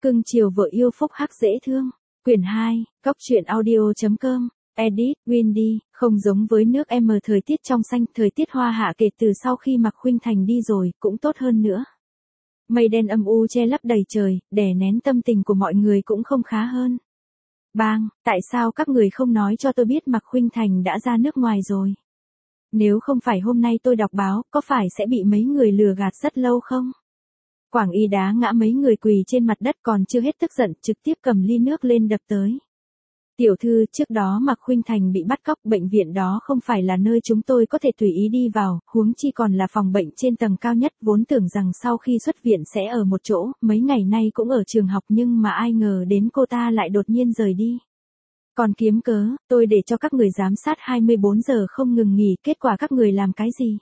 Cưng chiều vợ yêu phúc hắc dễ thương. Quyển 2, Cóc truyện audio.com. Edit, Windy, không giống với nước M thời tiết trong xanh, thời tiết hoa hạ kể từ sau khi Mạc Khuynh Thành đi rồi, cũng tốt hơn nữa. Mây đen âm u che lấp đầy trời, đè nén tâm tình của mọi người cũng không khá hơn. Bang, tại sao các người không nói cho tôi biết Mạc Khuynh Thành đã ra nước ngoài rồi? Nếu không phải hôm nay tôi đọc báo, có phải sẽ bị mấy người lừa gạt rất lâu không? Quảng Y đá ngã mấy người quỳ trên mặt đất, còn chưa hết tức giận, trực tiếp cầm ly nước lên đập tới. Tiểu thư, trước đó Mạc Khuynh Thành bị bắt cóc, bệnh viện đó không phải là nơi chúng tôi có thể tùy ý đi vào, huống chi còn là phòng bệnh trên tầng cao nhất, vốn tưởng rằng sau khi xuất viện sẽ ở một chỗ, mấy ngày nay cũng ở trường học, nhưng mà ai ngờ đến cô ta lại đột nhiên rời đi. Còn kiếm cớ, tôi để cho các người giám sát 24 giờ không ngừng nghỉ, kết quả các người làm cái gì?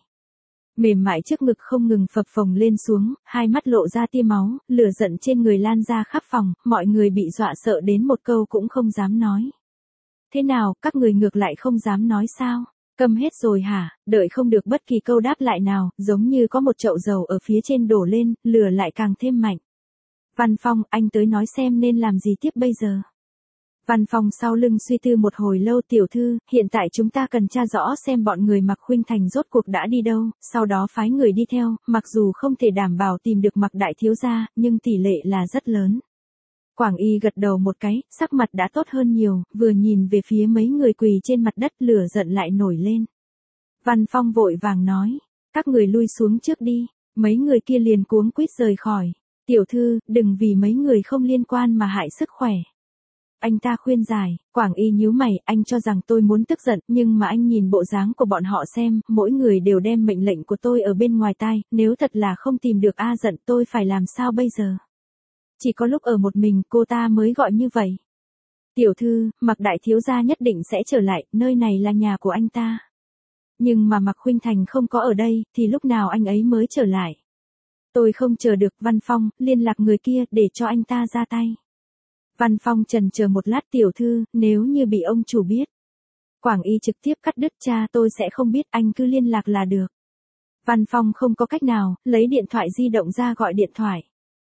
Mềm mại trước ngực không ngừng phập phồng lên xuống, hai mắt lộ ra tia máu, lửa giận trên người lan ra khắp phòng, mọi người bị dọa sợ đến một câu cũng không dám nói. Thế nào, các người ngược lại không dám nói sao? Câm hết rồi hả? Đợi không được bất kỳ câu đáp lại nào, giống như có một chậu dầu ở phía trên đổ lên, lửa lại càng thêm mạnh. Văn Phong, anh tới nói xem nên làm gì tiếp bây giờ? Văn Phong sau lưng suy tư một hồi lâu. Tiểu thư, hiện tại chúng ta cần tra rõ xem bọn người Mạc Khuynh Thành rốt cuộc đã đi đâu, sau đó phái người đi theo, mặc dù không thể đảm bảo tìm được Mạc đại thiếu gia, nhưng tỷ lệ là rất lớn. Quảng Y gật đầu một cái, sắc mặt đã tốt hơn nhiều, vừa nhìn về phía mấy người quỳ trên mặt đất, lửa giận lại nổi lên. Văn Phong vội vàng nói, các người lui xuống trước đi, mấy người kia liền cuống quýt rời khỏi. Tiểu thư, đừng vì mấy người không liên quan mà hại sức khỏe. Anh ta khuyên giải. Quảng Y nhíu mày, anh cho rằng tôi muốn tức giận, nhưng mà anh nhìn bộ dáng của bọn họ xem, mỗi người đều đem mệnh lệnh của tôi ở bên ngoài tai, nếu thật là không tìm được A Giận tôi phải làm sao bây giờ? Chỉ có lúc ở một mình cô ta mới gọi như vậy. Tiểu thư, Mạc đại thiếu gia nhất định sẽ trở lại, nơi này là nhà của anh ta. Nhưng mà Mạc Khuynh Thành không có ở đây, thì lúc nào anh ấy mới trở lại? Tôi không chờ được. Văn Phong, liên lạc người kia để cho anh ta ra tay. Văn Phong chần chờ một lát. Tiểu thư, nếu như bị ông chủ biết. Quảng Y trực tiếp cắt đứt, cha tôi sẽ không biết, anh cứ liên lạc là được. Văn Phong không có cách nào, lấy điện thoại di động ra gọi điện thoại.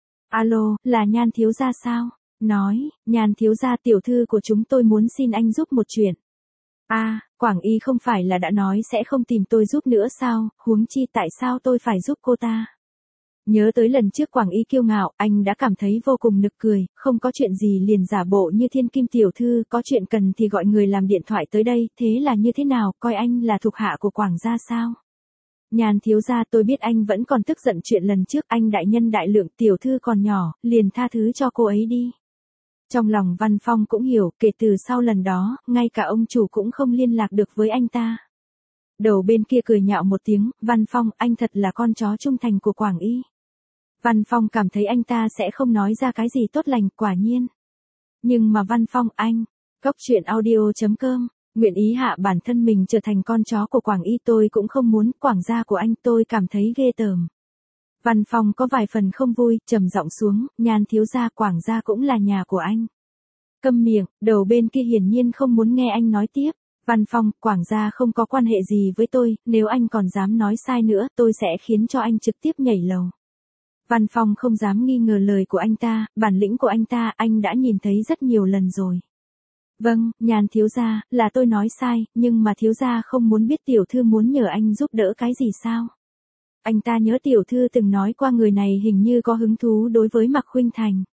Alo, là Nhan thiếu gia sao? Nói, Nhan thiếu gia, tiểu thư của chúng tôi muốn xin anh giúp một chuyện. Quảng Y không phải là đã nói sẽ không tìm tôi giúp nữa sao, huống chi tại sao tôi phải giúp cô ta? Nhớ tới lần trước Quảng Y kiêu ngạo, anh đã cảm thấy vô cùng nực cười, không có chuyện gì liền giả bộ như thiên kim. Tiểu thư, có chuyện cần thì gọi người làm điện thoại tới đây, thế là như thế nào, coi anh là thuộc hạ của Quảng gia sao? Nhan thiếu gia, tôi biết anh vẫn còn tức giận chuyện lần trước, anh đại nhân đại lượng, tiểu thư còn nhỏ, liền tha thứ cho cô ấy đi. Trong lòng Văn Phong cũng hiểu, kể từ sau lần đó, ngay cả ông chủ cũng không liên lạc được với anh ta. Đầu bên kia cười nhạo một tiếng, Văn Phong, anh thật là con chó trung thành của Quảng Y. Văn Phong cảm thấy anh ta sẽ không nói ra cái gì tốt lành, quả nhiên. Nhưng mà Văn Phong, anh, Cóc truyện audio.com, nguyện ý hạ bản thân mình trở thành con chó của Quảng Y, tôi cũng không muốn. Quảng gia của anh tôi cảm thấy ghê tởm. Văn Phong có vài phần không vui, trầm giọng xuống, Nhan thiếu gia, Quảng gia cũng là nhà của anh. Câm miệng. Đầu bên kia hiển nhiên không muốn nghe anh nói tiếp. Văn Phong, Quảng gia không có quan hệ gì với tôi, nếu anh còn dám nói sai nữa, tôi sẽ khiến cho anh trực tiếp nhảy lầu. Văn Phong không dám nghi ngờ lời của anh ta, bản lĩnh của anh ta, anh đã nhìn thấy rất nhiều lần rồi. Vâng, Nhan thiếu gia, là tôi nói sai, nhưng mà thiếu gia không muốn biết tiểu thư muốn nhờ anh giúp đỡ cái gì sao? Anh ta nhớ tiểu thư từng nói qua người này hình như có hứng thú đối với Mạc Khuynh Thành.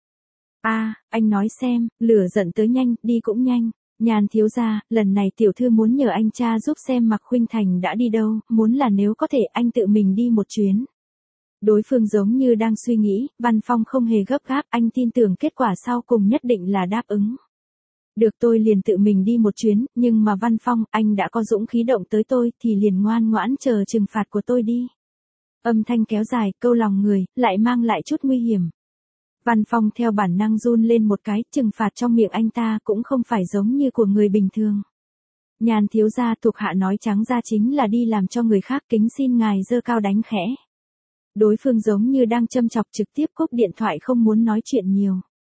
Anh nói xem, lửa giận tới nhanh, đi cũng nhanh. Nhan thiếu gia, lần này tiểu thư muốn nhờ anh cha giúp xem Mạc Khuynh Thành đã đi đâu, muốn là nếu có thể anh tự mình đi một chuyến. Đối phương giống như đang suy nghĩ, Văn Phong không hề gấp gáp, anh tin tưởng kết quả sau cùng nhất định là đáp ứng. Được, tôi liền tự mình đi một chuyến, nhưng mà Văn Phong, anh đã có dũng khí động tới tôi, thì liền ngoan ngoãn chờ trừng phạt của tôi đi. Âm thanh kéo dài, câu lòng người, lại mang lại chút nguy hiểm. Văn Phong theo bản năng run lên một cái, trừng phạt trong miệng anh ta cũng không phải giống như của người bình thường. Nhan thiếu gia, thuộc hạ nói trắng ra chính là đi làm cho người khác, kính xin ngài giơ cao đánh khẽ. Đối phương giống như đang châm chọc, trực tiếp cúp điện thoại, không muốn nói chuyện nhiều.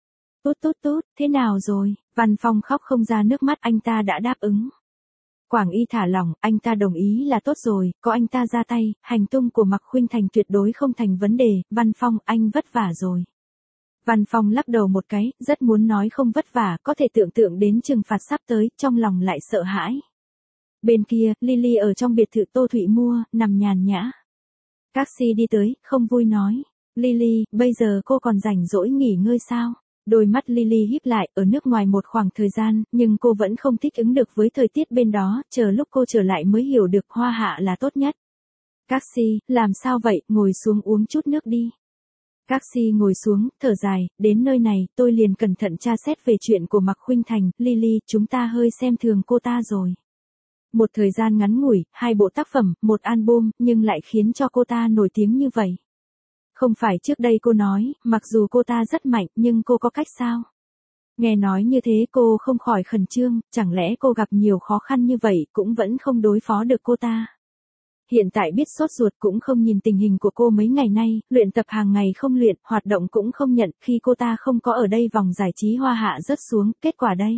Tốt, thế nào rồi? Văn Phong khóc không ra nước mắt, anh ta đã đáp ứng. Quảng Y thả lỏng, anh ta đồng ý là tốt rồi, có anh ta ra tay, hành tung của Mạc Khuynh Thành tuyệt đối không thành vấn đề. Văn Phong, anh vất vả rồi. Văn Phong lắc đầu một cái, rất muốn nói không vất vả, có thể tưởng tượng đến trừng phạt sắp tới, trong lòng lại sợ hãi. Bên kia, Lily ở trong biệt thự Tô Thụy mua, nằm nhàn nhã. Taxi đi tới, không vui nói. Lily, bây giờ cô còn rảnh rỗi nghỉ ngơi sao? Đôi mắt Lily híp lại, ở nước ngoài một khoảng thời gian, nhưng cô vẫn không thích ứng được với thời tiết bên đó, chờ lúc cô trở lại mới hiểu được Hoa Hạ là tốt nhất. Taxi, làm sao vậy, ngồi xuống uống chút nước đi. Taxi ngồi xuống, thở dài, đến nơi này, tôi liền cẩn thận tra xét về chuyện của Mạc Khuynh Thành, Lily, chúng ta hơi xem thường cô ta rồi. Một thời gian ngắn ngủi, 2 bộ tác phẩm, 1 album, nhưng lại khiến cho cô ta nổi tiếng như vậy. Không phải trước đây cô nói, mặc dù cô ta rất mạnh, nhưng cô có cách sao? Nghe nói như thế cô không khỏi khẩn trương, chẳng lẽ cô gặp nhiều khó khăn như vậy cũng vẫn không đối phó được cô ta? Hiện tại biết sốt ruột cũng không nhìn tình hình của cô mấy ngày nay, luyện tập hàng ngày không luyện, hoạt động cũng không nhận, khi cô ta không có ở đây vòng giải trí Hoa Hạ rớt xuống, kết quả đây.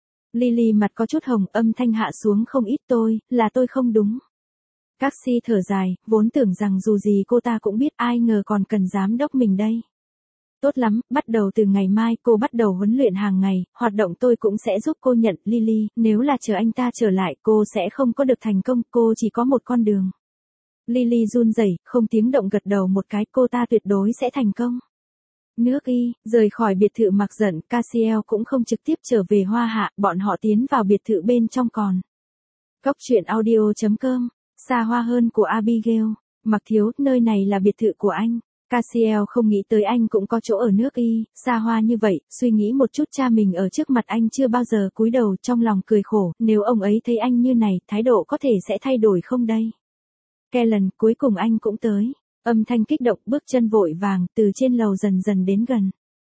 Lily mặt có chút hồng, âm thanh hạ xuống không ít, là tôi không đúng. Taxi thở dài, vốn tưởng rằng dù gì cô ta cũng biết, ai ngờ còn cần giám đốc mình đây. Tốt lắm, bắt đầu từ ngày mai cô bắt đầu huấn luyện hàng ngày, hoạt động tôi cũng sẽ giúp cô nhận. Lily, nếu là chờ anh ta trở lại cô sẽ không có được thành công, cô chỉ có một con đường. Lily run rẩy, không tiếng động gật đầu một cái, cô ta tuyệt đối sẽ thành công. Nước Y, rời khỏi biệt thự Mạc Dận, Cassiel cũng không trực tiếp trở về Hoa Hạ, bọn họ tiến vào biệt thự bên trong còn. Cốc truyện audio.com, xa hoa hơn của Abigail. Mạc thiếu, nơi này là biệt thự của anh. Cassiel không nghĩ tới anh cũng có chỗ ở nước Y, xa hoa như vậy, suy nghĩ một chút cha mình ở trước mặt anh chưa bao giờ cúi đầu, trong lòng cười khổ, nếu ông ấy thấy anh như này, thái độ có thể sẽ thay đổi không đây? Kellen, cuối cùng anh cũng tới. Âm thanh kích động, bước chân vội vàng, từ trên lầu dần dần đến gần.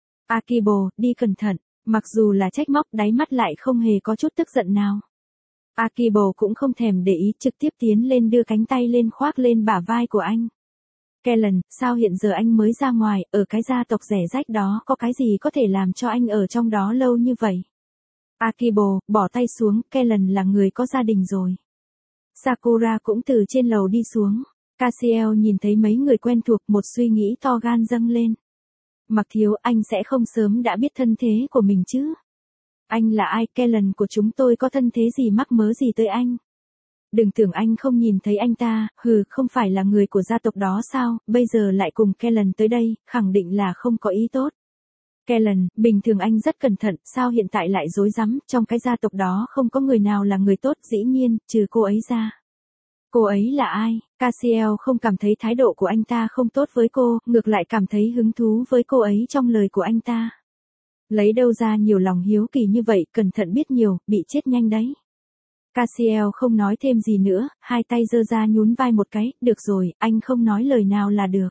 Akibo, đi cẩn thận, mặc dù là trách móc, đáy mắt lại không hề có chút tức giận nào. Akibo cũng không thèm để ý, trực tiếp tiến lên đưa cánh tay lên khoác lên bả vai của anh. Kellen, sao hiện giờ anh mới ra ngoài, ở cái gia tộc rẻ rách đó có cái gì có thể làm cho anh ở trong đó lâu như vậy? Akibo, bỏ tay xuống, Kellen là người có gia đình rồi. Sakura cũng từ trên lầu đi xuống. Cassiel nhìn thấy mấy người quen thuộc, một suy nghĩ to gan dâng lên. Mạc thiếu, anh sẽ không sớm đã biết thân thế của mình chứ? Anh là ai? Kellen của chúng tôi có thân thế gì mắc mớ gì tới anh? Đừng tưởng anh không nhìn thấy anh ta, không phải là người của gia tộc đó sao, bây giờ lại cùng Kellen tới đây, khẳng định là không có ý tốt. Kellen, bình thường anh rất cẩn thận, sao hiện tại lại dối rắm, trong cái gia tộc đó không có người nào là người tốt, dĩ nhiên, trừ cô ấy ra. Cô ấy là ai? Cassiel không cảm thấy thái độ của anh ta không tốt với cô, ngược lại cảm thấy hứng thú với cô ấy trong lời của anh ta. Lấy đâu ra nhiều lòng hiếu kỳ như vậy, cẩn thận biết nhiều, bị chết nhanh đấy. Cassiel không nói thêm gì nữa, hai tay giơ ra nhún vai một cái, được rồi, anh không nói lời nào là được.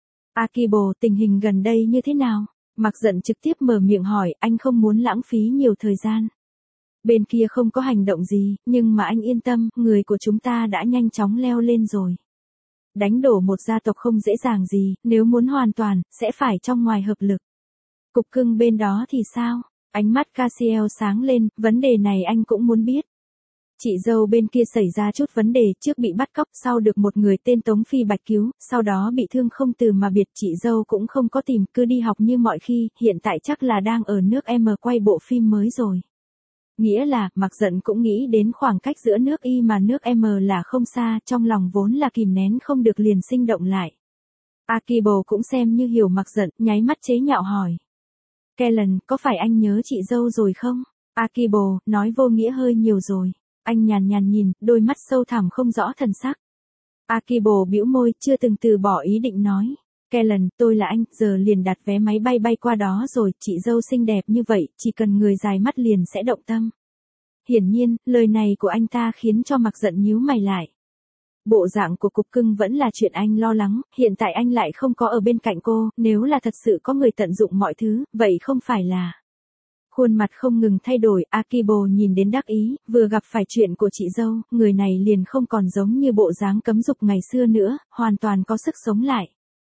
Akibo, tình hình gần đây như thế nào? Mạc Dận trực tiếp mở miệng hỏi, anh không muốn lãng phí nhiều thời gian. Bên kia không có hành động gì, nhưng mà anh yên tâm, người của chúng ta đã nhanh chóng leo lên rồi. Đánh đổ một gia tộc không dễ dàng gì, nếu muốn hoàn toàn, sẽ phải trong ngoài hợp lực. Cục cưng bên đó thì sao? Ánh mắt Cassiel sáng lên, vấn đề này anh cũng muốn biết. Chị dâu bên kia xảy ra chút vấn đề, trước bị bắt cóc, sau được một người tên Tống Phi Bạch cứu, sau đó bị thương không từ mà biệt, chị dâu cũng không có tìm, cứ đi học như mọi khi, hiện tại chắc là đang ở nước M quay bộ phim mới rồi. Nghĩa là, Mạc Dận cũng nghĩ đến khoảng cách giữa nước Y mà nước M là không xa, trong lòng vốn là kìm nén không được liền sinh động lại. Akibo cũng xem như hiểu Mạc Dận, nháy mắt chế nhạo hỏi. Kellen, có phải anh nhớ chị dâu rồi không? Akibo, nói vô nghĩa hơi nhiều rồi. Anh nhàn nhàn nhìn, đôi mắt sâu thẳm không rõ thần sắc. Akibo bĩu môi, chưa từng từ bỏ ý định nói. Kellen, tôi là anh, giờ liền đặt vé máy bay bay qua đó rồi, chị dâu xinh đẹp như vậy, chỉ cần người dài mắt liền sẽ động tâm. Hiển nhiên, lời này của anh ta khiến cho Mạc Dận nhíu mày lại. Bộ dạng của cục cưng vẫn là chuyện anh lo lắng, hiện tại anh lại không có ở bên cạnh cô, nếu là thật sự có người tận dụng mọi thứ, vậy không phải là... Khuôn mặt không ngừng thay đổi, Akibo nhìn đến đắc ý, vừa gặp phải chuyện của chị dâu, người này liền không còn giống như bộ dáng cấm dục ngày xưa nữa, hoàn toàn có sức sống lại.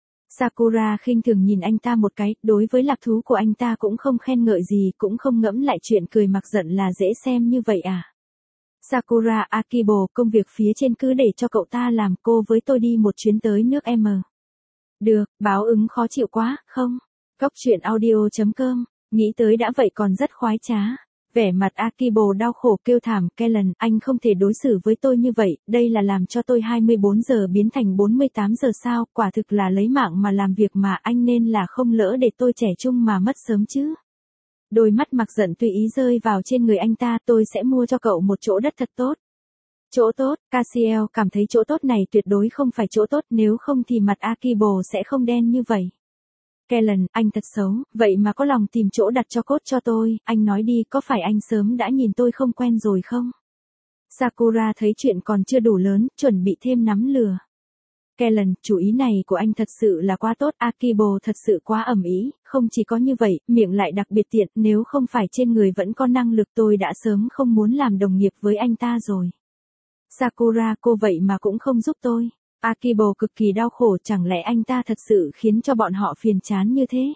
Sakura khinh thường nhìn anh ta một cái, đối với lạc thú của anh ta cũng không khen ngợi gì, cũng không ngẫm lại chuyện cười Mạc Dận là dễ xem như vậy à. Sakura, Akibo, công việc phía trên cứ để cho cậu ta làm, cô với tôi đi một chuyến tới nước M. Được, báo ứng khó chịu quá, không? Cốc truyện audio.com, nghĩ tới đã vậy còn rất khoái trá. Vẻ mặt Akibo đau khổ kêu thảm, Kellen, anh không thể đối xử với tôi như vậy, đây là làm cho tôi 24 giờ biến thành 48 giờ sao, quả thực là lấy mạng mà làm việc mà, anh nên là không lỡ để tôi trẻ trung mà mất sớm chứ. Đôi mắt Mặc giận tùy ý rơi vào trên người anh ta, tôi sẽ mua cho cậu một chỗ đất thật tốt. Chỗ tốt, Cassiel cảm thấy chỗ tốt này tuyệt đối không phải chỗ tốt, nếu không thì mặt Akibo sẽ không đen như vậy. Kellen, anh thật xấu, vậy mà có lòng tìm chỗ đặt cho cốt cho tôi, anh nói đi, có phải anh sớm đã nhìn tôi không quen rồi không? Sakura thấy chuyện còn chưa đủ lớn, chuẩn bị thêm nắm lừa. Kellen, chủ ý này của anh thật sự là quá tốt, Akibo thật sự quá ầm ĩ, không chỉ có như vậy, miệng lại đặc biệt tiện, nếu không phải trên người vẫn có năng lực tôi đã sớm không muốn làm đồng nghiệp với anh ta rồi. Sakura, cô vậy mà cũng không giúp tôi. Akibo cực kỳ đau khổ, chẳng lẽ anh ta thật sự khiến cho bọn họ phiền chán như thế?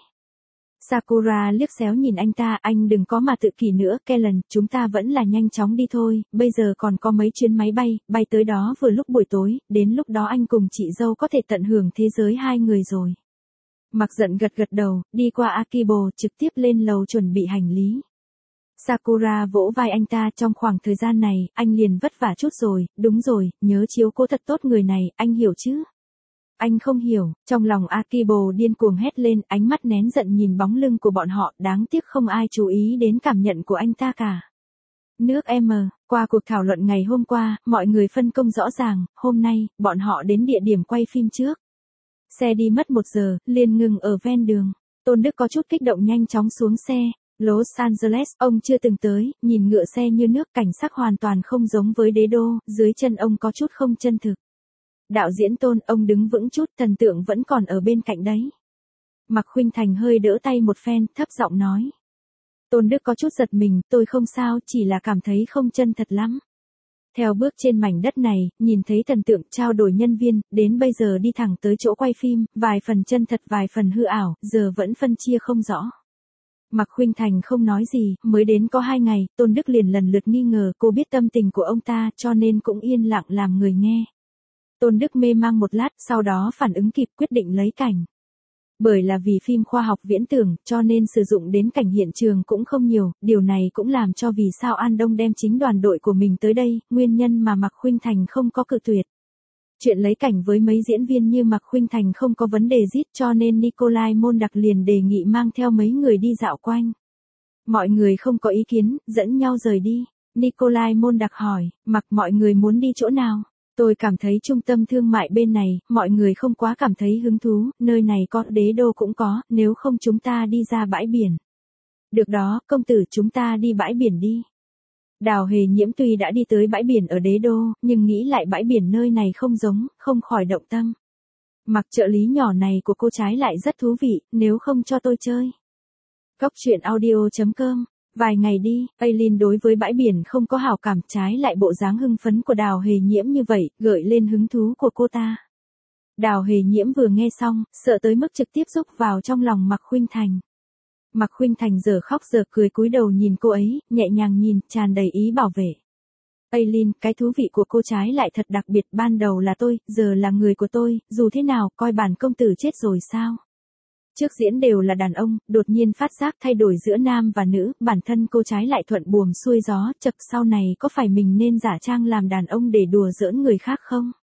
Sakura liếc xéo nhìn anh ta, anh đừng có mà tự kỷ nữa, Kellen, chúng ta vẫn là nhanh chóng đi thôi, bây giờ còn có mấy chuyến máy bay, bay tới đó vừa lúc buổi tối, đến lúc đó anh cùng chị dâu có thể tận hưởng thế giới hai người rồi. Mặc giận gật gật đầu, đi qua Akibo, trực tiếp lên lầu chuẩn bị hành lý. Sakura vỗ vai anh ta, trong khoảng thời gian này, anh liền vất vả chút rồi, đúng rồi, nhớ chiếu cố thật tốt người này, anh hiểu chứ? Anh không hiểu, trong lòng Akibo điên cuồng hét lên, ánh mắt nén giận nhìn bóng lưng của bọn họ, đáng tiếc không ai chú ý đến cảm nhận của anh ta cả. Nước M, qua cuộc thảo luận ngày hôm qua, mọi người phân công rõ ràng, hôm nay, bọn họ đến địa điểm quay phim trước. Xe đi mất 1 giờ, liền ngừng ở ven đường. Tôn Đức có chút kích động nhanh chóng xuống xe. Los Angeles, ông chưa từng tới, nhìn ngựa xe như nước, cảnh sắc hoàn toàn không giống với đế đô, dưới chân ông có chút không chân thực. Đạo diễn Tôn, ông đứng vững chút, thần tượng vẫn còn ở bên cạnh đấy. Mạc Khuynh Thành hơi đỡ tay một phen, thấp giọng nói. Tôn Đức có chút giật mình, tôi không sao, chỉ là cảm thấy không chân thật lắm. Theo bước trên mảnh đất này, nhìn thấy thần tượng trao đổi nhân viên, đến bây giờ đi thẳng tới chỗ quay phim, vài phần chân thật vài phần hư ảo, giờ vẫn phân chia không rõ. Mạc Khuynh Thành không nói gì, mới đến có 2 ngày, Tôn Đức liền lần lượt nghi ngờ cô biết tâm tình của ông ta cho nên cũng yên lặng làm người nghe. Tôn Đức mê mang một lát, sau đó phản ứng kịp quyết định lấy cảnh. Bởi là vì phim khoa học viễn tưởng, cho nên sử dụng đến cảnh hiện trường cũng không nhiều, điều này cũng làm cho vì sao An Đông đem chính đoàn đội của mình tới đây, nguyên nhân mà Mạc Khuynh Thành không có cự tuyệt. Chuyện lấy cảnh với mấy diễn viên như Mạc Khuynh Thành không có vấn đề zit cho nên Nikolai Môn Đặc liền đề nghị mang theo mấy người đi dạo quanh. Mọi người không có ý kiến, dẫn nhau rời đi. Nikolai Môn Đặc hỏi, Mạc mọi người muốn đi chỗ nào? Tôi cảm thấy trung tâm thương mại bên này, mọi người không quá cảm thấy hứng thú, nơi này có đế đô cũng có, nếu không chúng ta đi ra bãi biển. Được đó, công tử chúng ta đi bãi biển đi. Đào Hề Nhiễm tuy đã đi tới bãi biển ở đế đô, nhưng nghĩ lại bãi biển nơi này không giống, không khỏi động tâm. Mặc trợ lý nhỏ này của cô trái lại rất thú vị, nếu không cho tôi chơi. Cốc truyện audio.com, vài ngày đi, Aileen đối với bãi biển không có hảo cảm, trái lại bộ dáng hưng phấn của Đào Hề Nhiễm như vậy, gợi lên hứng thú của cô ta. Đào Hề Nhiễm vừa nghe xong, sợ tới mức trực tiếp rúc vào trong lòng Mạc Khuynh Thành. Mạc Khuynh Thành giờ khóc giờ cười cúi đầu nhìn cô ấy, nhẹ nhàng nhìn, tràn đầy ý bảo vệ. Aileen, cái thú vị của cô trái lại thật đặc biệt, ban đầu là tôi, giờ là người của tôi, dù thế nào, coi bản công tử chết rồi sao? Trước diễn đều là đàn ông, đột nhiên phát giác thay đổi giữa nam và nữ, bản thân cô trái lại thuận buồm xuôi gió, chật sau này có phải mình nên giả trang làm đàn ông để đùa giỡn người khác không?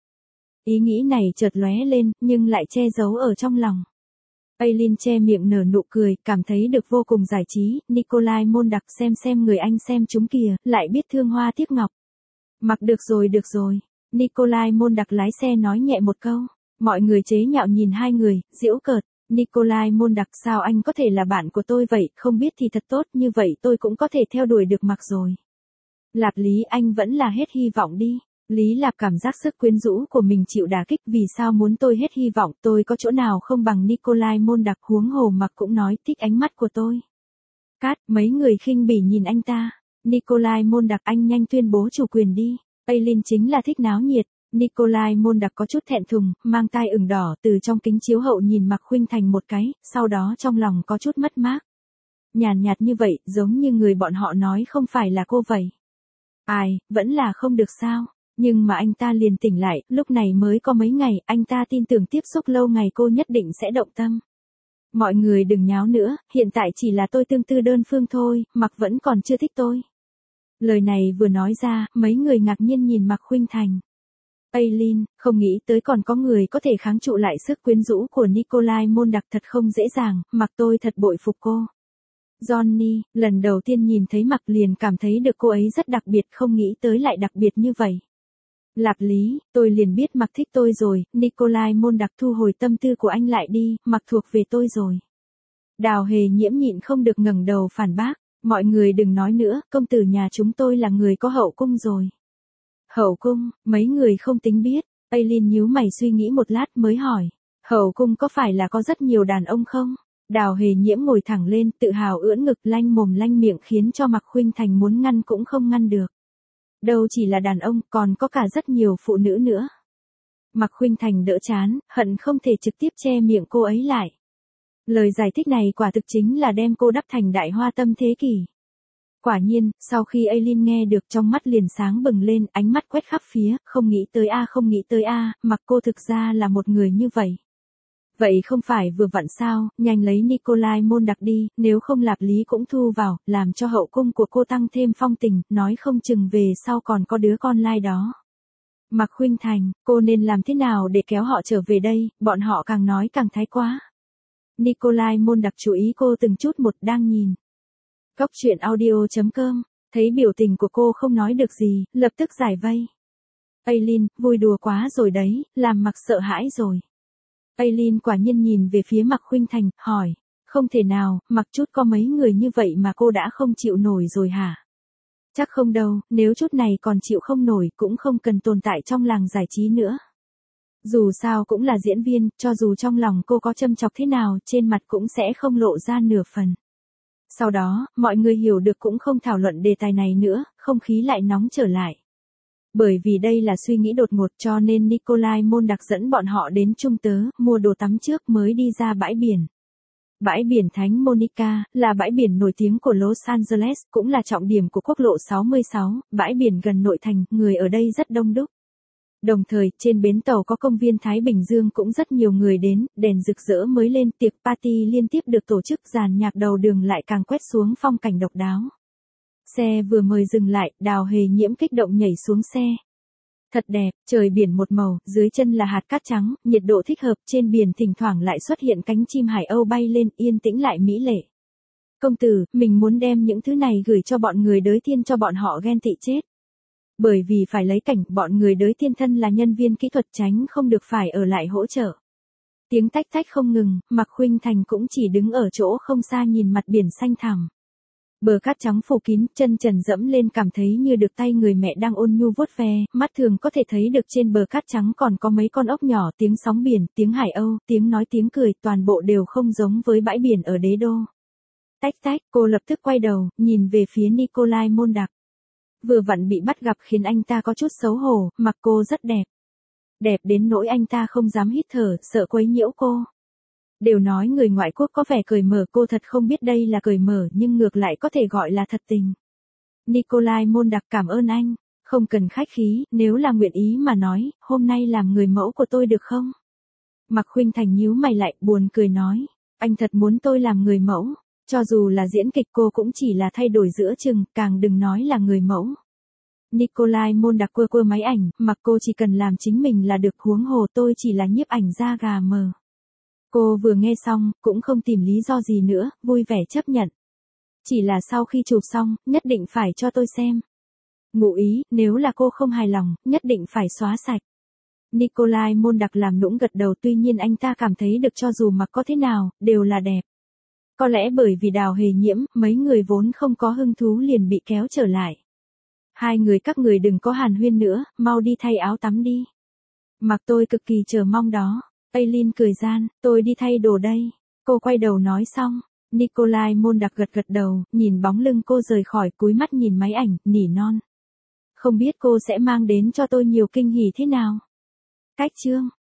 Ý nghĩ này chợt lóe lên, nhưng lại che giấu ở trong lòng. Aileen che miệng nở nụ cười, cảm thấy được vô cùng giải trí, Nikolai Môn Đặc xem người anh xem chúng kìa, lại biết thương hoa tiếc ngọc. Mặc được rồi. Nikolai Môn Đặc lái xe nói nhẹ một câu. Mọi người chế nhạo nhìn hai người, giễu cợt. Nikolai Môn Đặc, sao anh có thể là bạn của tôi vậy, không biết thì thật tốt, như vậy tôi cũng có thể theo đuổi được Mặc rồi. Lạp Lý, anh vẫn là hết hy vọng đi. Lý Lạp cảm giác sức quyến rũ của mình chịu đả kích, vì sao muốn tôi hết hy vọng, tôi có chỗ nào không bằng Nikolai Môn Đặc, huống hồ Mặc cũng nói thích ánh mắt của tôi. Cát, mấy người khinh bỉ nhìn anh ta. Nikolai Môn Đặc, anh nhanh tuyên bố chủ quyền đi. Aileen chính là thích náo nhiệt. Nikolai Môn Đặc có chút thẹn thùng, mang tai ửng đỏ, từ trong kính chiếu hậu nhìn Mạc Khuynh Thành một cái, sau đó trong lòng có chút mất mát. Nhàn nhạt như vậy, giống như người bọn họ nói không phải là cô vậy. Ai, vẫn là không được sao. Nhưng mà anh ta liền tỉnh lại, lúc này mới có mấy ngày, anh ta tin tưởng tiếp xúc lâu ngày cô nhất định sẽ động tâm. Mọi người đừng nháo nữa, hiện tại chỉ là tôi tương tư đơn phương thôi, Mạc vẫn còn chưa thích tôi. Lời này vừa nói ra, mấy người ngạc nhiên nhìn Mạc Khuynh Thành. Aileen, không nghĩ tới còn có người có thể kháng trụ lại sức quyến rũ của Nikolai Môn Đặc, thật không dễ dàng, Mạc tôi thật bội phục cô. Johnny, lần đầu tiên nhìn thấy Mạc liền cảm thấy được cô ấy rất đặc biệt, không nghĩ tới lại đặc biệt như vậy. Lạp Lý, tôi liền biết Mạc thích tôi rồi, Nikolai Môn Đặc thu hồi tâm tư của anh lại đi, Mạc thuộc về tôi rồi. Đào Hề Nhiễm nhịn không được ngẩng đầu phản bác, mọi người đừng nói nữa, công tử nhà chúng tôi là người có hậu cung rồi. Hậu cung, mấy người không tính biết, Aileen nhíu mày suy nghĩ một lát mới hỏi, hậu cung có phải là có rất nhiều đàn ông không? Đào Hề Nhiễm ngồi thẳng lên, tự hào ưỡn ngực, lanh mồm lanh miệng khiến cho Mạc Khuynh Thành muốn ngăn cũng không ngăn được. Đâu chỉ là đàn ông, còn có cả rất nhiều phụ nữ nữa. Mạc Khuynh Thành đỡ chán, hận không thể trực tiếp che miệng cô ấy lại. Lời giải thích này quả thực chính là đem cô đắp thành đại hoa tâm thế kỷ. Quả nhiên, sau khi Aileen nghe được trong mắt liền sáng bừng lên, ánh mắt quét khắp phía, không nghĩ tới a, Mạc cô thực ra là một người như vậy. Vậy không phải vừa vặn sao, nhanh lấy Nikolai Môn Đặc đi, nếu không Lạp Lý cũng thu vào, làm cho hậu cung của cô tăng thêm phong tình, nói không chừng về sau còn có đứa con lai đó. Mạc Khuynh Thành, cô nên làm thế nào để kéo họ trở về đây, bọn họ càng nói càng thái quá. Nikolai Môn Đặc chú ý cô từng chút một, đang nhìn. Góc truyện audio.com, thấy biểu tình của cô không nói được gì, lập tức giải vây. Aileen, vui đùa quá rồi đấy, làm Mạc sợ hãi rồi. Aileen quả nhiên nhìn về phía Mạc Khuynh Thành, hỏi, không thể nào, Mạc chút có mấy người như vậy mà cô đã không chịu nổi rồi hả? Chắc không đâu, nếu chút này còn chịu không nổi cũng không cần tồn tại trong làng giải trí nữa. Dù sao cũng là diễn viên, cho dù trong lòng cô có châm chọc thế nào, trên mặt cũng sẽ không lộ ra nửa phần. Sau đó, mọi người hiểu được cũng không thảo luận đề tài này nữa, không khí lại nóng trở lại. Bởi vì đây là suy nghĩ đột ngột cho nên Nikolai Môn Đặc dẫn bọn họ đến Trung Tớ, mua đồ tắm trước mới đi ra bãi biển. Bãi biển Thánh Monica, là bãi biển nổi tiếng của Los Angeles, cũng là trọng điểm của quốc lộ 66, bãi biển gần nội thành, người ở đây rất đông đúc. Đồng thời, trên bến tàu có công viên Thái Bình Dương cũng rất nhiều người đến, đèn rực rỡ mới lên, tiệc party liên tiếp được tổ chức, dàn nhạc đầu đường lại càng quét xuống phong cảnh độc đáo. Xe vừa mới dừng lại, Đào Hề Nhiễm kích động nhảy xuống xe. Thật đẹp, trời biển một màu, dưới chân là hạt cát trắng, nhiệt độ thích hợp, trên biển thỉnh thoảng lại xuất hiện cánh chim hải âu bay lên, yên tĩnh lại mỹ lệ. Công tử, mình muốn đem những thứ này gửi cho bọn người đới thiên cho bọn họ ghen tị chết. Bởi vì phải lấy cảnh, bọn người đới thiên thân là nhân viên kỹ thuật tránh không được phải ở lại hỗ trợ. Tiếng tách tách không ngừng, Mạc Khuynh Thành cũng chỉ đứng ở chỗ không xa nhìn mặt biển xanh thẳm. Bờ cát trắng phủ kín, chân trần dẫm lên cảm thấy như được tay người mẹ đang ôn nhu vuốt ve, mắt thường có thể thấy được trên bờ cát trắng còn có mấy con ốc nhỏ, tiếng sóng biển, tiếng hải âu, tiếng nói tiếng cười, toàn bộ đều không giống với bãi biển ở đế đô. Tách tách, cô lập tức quay đầu, nhìn về phía Nikolai Môn Đặc. Vừa vặn bị bắt gặp khiến anh ta có chút xấu hổ, mặc cô rất đẹp. Đẹp đến nỗi anh ta không dám hít thở, sợ quấy nhiễu cô. Đều nói người ngoại quốc có vẻ cởi mở, cô thật không biết đây là cởi mở nhưng ngược lại có thể gọi là thật tình. Nikolai Môn Đặc, cảm ơn anh, không cần khách khí, nếu là nguyện ý mà nói, hôm nay làm người mẫu của tôi được không? Mạc Khuynh Thành nhíu mày lại, buồn cười nói, anh thật muốn tôi làm người mẫu, cho dù là diễn kịch cô cũng chỉ là thay đổi giữa chừng, càng đừng nói là người mẫu. Nikolai Môn Đặc quơ quơ máy ảnh, mặc cô chỉ cần làm chính mình là được, huống hồ tôi chỉ là nhiếp ảnh gia gà mờ. Cô vừa nghe xong, cũng không tìm lý do gì nữa, vui vẻ chấp nhận. Chỉ là sau khi chụp xong, nhất định phải cho tôi xem. Ngụ ý, nếu là cô không hài lòng, nhất định phải xóa sạch. Nikolai Môn Đặc làm nũng gật đầu, tuy nhiên anh ta cảm thấy được cho dù mặc có thế nào, đều là đẹp. Có lẽ bởi vì Đào Hề Nhiễm, mấy người vốn không có hứng thú liền bị kéo trở lại. Hai người các người đừng có hàn huyên nữa, mau đi thay áo tắm đi. Mặc tôi cực kỳ chờ mong đó. Aileen cười gian, tôi đi thay đồ đây. Cô quay đầu nói xong. Nikolai Môn Đặc gật đầu, nhìn bóng lưng cô rời khỏi, cúi mắt nhìn máy ảnh, nỉ non. Không biết cô sẽ mang đến cho tôi nhiều kinh hỉ thế nào. Cách chương.